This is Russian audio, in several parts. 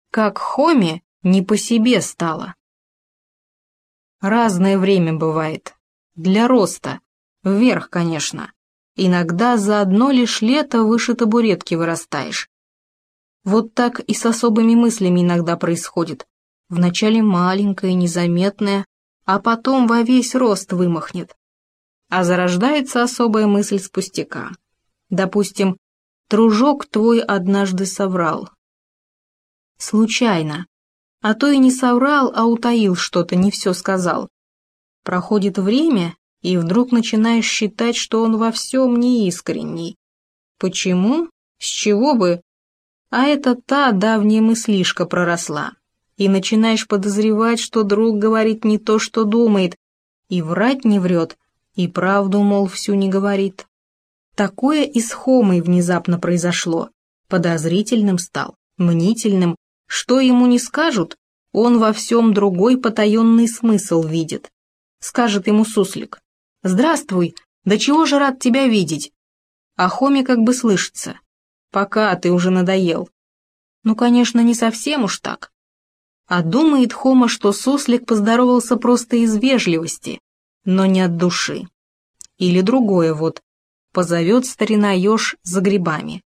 как Хоме не по себе стало. Разное время бывает. Для роста. Вверх, конечно. Иногда за одно лишь лето выше табуретки вырастаешь. Вот так и с особыми мыслями иногда происходит. Вначале маленькое, незаметное, а потом во весь рост вымахнет. А зарождается особая мысль с пустяка. Допустим, дружок твой однажды соврал. Случайно. А то и не соврал, а утаил что-то, не все сказал. Проходит время, и вдруг начинаешь считать, что он во всем неискренний. Почему? С чего бы? А это та давняя мыслишка проросла. И начинаешь подозревать, что друг говорит не то, что думает, и врать не врет, и правду, мол, всю не говорит. Такое и с Хомой внезапно произошло. Подозрительным стал, мнительным. Что ему не скажут, он во всем другой потаенный смысл видит. Скажет ему суслик: «Здравствуй, да чего же рад тебя видеть?» А Хоме как бы слышится: «Пока, ты уже надоел». Ну, конечно, не совсем уж так. А думает Хома, что суслик поздоровался просто из вежливости, но не от души. Или другое вот, позовет старина еж за грибами.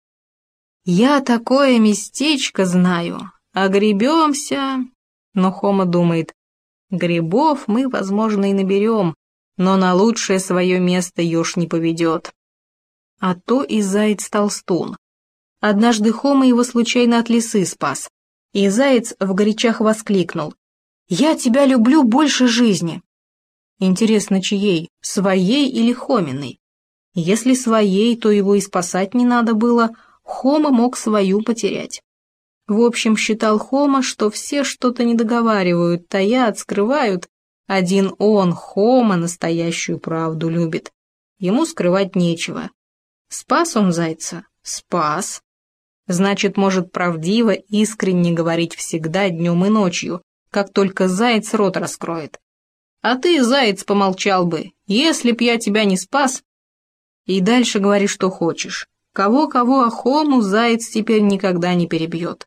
«Я такое местечко знаю, огребемся». Но Хома думает: грибов мы, возможно, и наберем, но на лучшее свое место еж не поведет. А то и заяц-толстун. Однажды Хома его случайно от лисы спас, и заяц в горячах воскликнул: «Я тебя люблю больше жизни». Интересно, чьей, своей или Хоминой? Если своей, то его и спасать не надо было, Хома мог свою потерять. В общем, считал Хома, что все что-то недоговаривают, таят, скрывают. Один он, Хома, настоящую правду любит. Ему скрывать нечего. Спас он зайца? Спас. Значит, может правдиво, искренне говорить всегда, днем и ночью, как только заяц рот раскроет. А ты, заяц, помолчал бы, если б я тебя не спас. И дальше говори, что хочешь. Кого-кого, а Хому заяц теперь никогда не перебьет.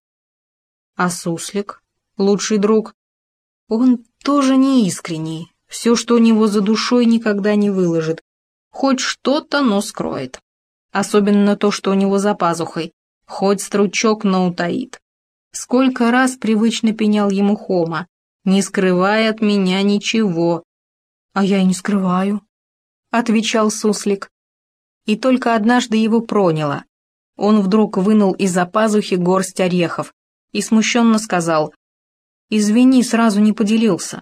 А суслик, лучший друг, он тоже не искренний, все, что у него за душой, никогда не выложит, хоть что-то, но скроет. Особенно то, что у него за пазухой, хоть стручок, но утаит. Сколько раз привычно пенял ему Хома: «Не скрывай от меня ничего». «А я и не скрываю», — отвечал суслик. И только однажды его проняло. Он вдруг вынул из-за пазухи горсть орехов и смущенно сказал: «Извини, сразу не поделился».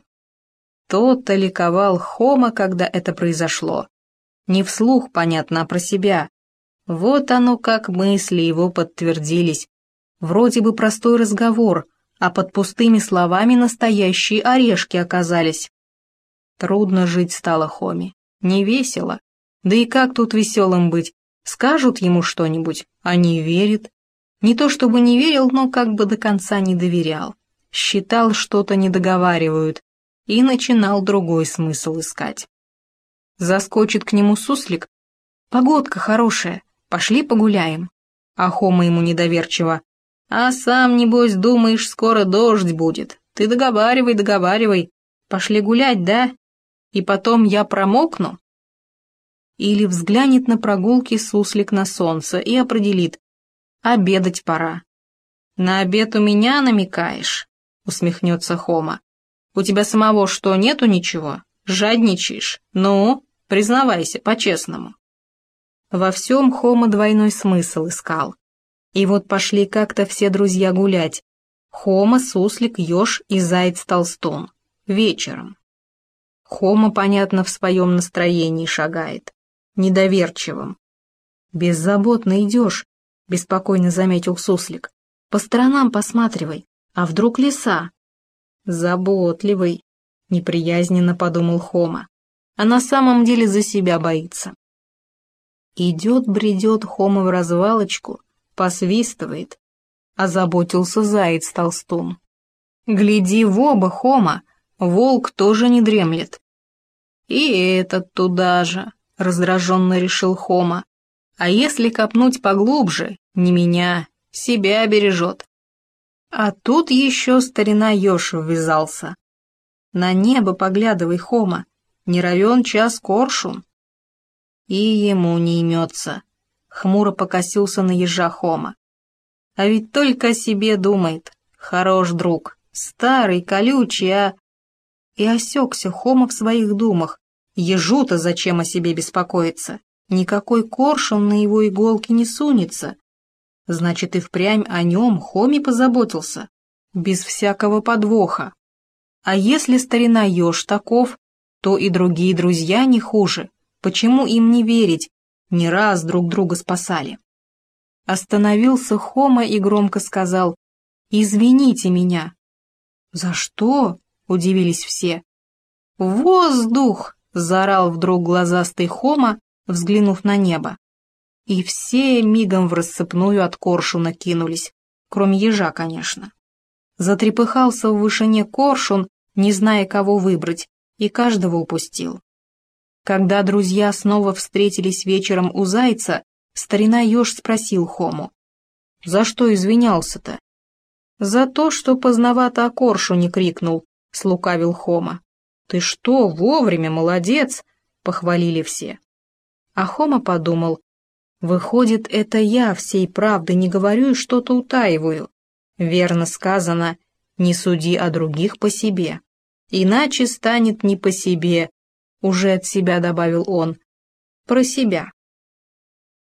То-то ликовал Хома, когда это произошло. Не вслух, понятно, а про себя. Вот оно как мысли его подтвердились. Вроде бы простой разговор, а под пустыми словами настоящие орешки оказались. Трудно жить стало Хоме, не весело. Да и как тут веселым быть? Скажут ему что-нибудь, а не верит. Не то чтобы не верил, но как бы до конца не доверял. Считал, что-то не договаривают, и начинал другой смысл искать. Заскочит к нему суслик: «Погодка хорошая, пошли погуляем». А Хома ему недоверчиво: «А сам, небось, думаешь, скоро дождь будет. Ты договаривай, договаривай. Пошли гулять, да? И потом я промокну». Или взглянет на прогулке суслик на солнце и определит: обедать пора. «На обед у меня намекаешь?» — усмехнется Хома. «У тебя самого что, нету ничего? Жадничаешь? Ну, признавайся, по-честному». Во всем Хома двойной смысл искал. И вот пошли как-то все друзья гулять. Хома, суслик, еж и заяц-толстун. Вечером. Хома, понятно, в своем настроении шагает. Недоверчивым. «Беззаботно идешь», — беспокойно заметил суслик. «По сторонам посматривай, а вдруг лиса?» «Заботливый», — неприязненно подумал Хома, а на самом деле за себя боится. Идет-бредет Хома в развалочку, посвистывает. Озаботился заяц-толстун. «Гляди в оба, Хома, волк тоже не дремлет». «И этот туда же», — раздраженно решил Хома. «А если копнуть поглубже, не меня, себя бережет». А тут еще старина еж ввязался. На небо поглядывай, Хома, не равен час коршун. И ему не имется. Хмуро покосился на ежа Хома. А ведь только о себе думает. Хорош друг, старый, колючий, а... И осекся Хома в своих думах. Ежу-то зачем о себе беспокоиться? Никакой коршун на его иголки не сунется. Значит, и впрямь о нем Хоме позаботился. Без всякого подвоха. А если старина еж таков, то и другие друзья не хуже. Почему им не верить? Не раз друг друга спасали. Остановился Хома и громко сказал: «Извините меня». «За что?» — удивились все. «Воздух!» — заорал вдруг глазастый Хома, взглянув на небо. И все мигом в рассыпную от коршуна кинулись, кроме ежа, конечно. Затрепыхался в вышине коршун, не зная, кого выбрать, и каждого упустил. Когда друзья снова встретились вечером у зайца, старина еж спросил Хому: «За что извинялся-то?» «За то, что поздновато о коршуне крикнул», — слукавил Хома. «Ты что, вовремя, молодец!» — похвалили все. А Хома подумал: «Выходит, это я всей правды не говорю и что-то утаиваю. Верно сказано, не суди о других по себе. Иначе станет не по себе», — уже от себя добавил он, — «про себя».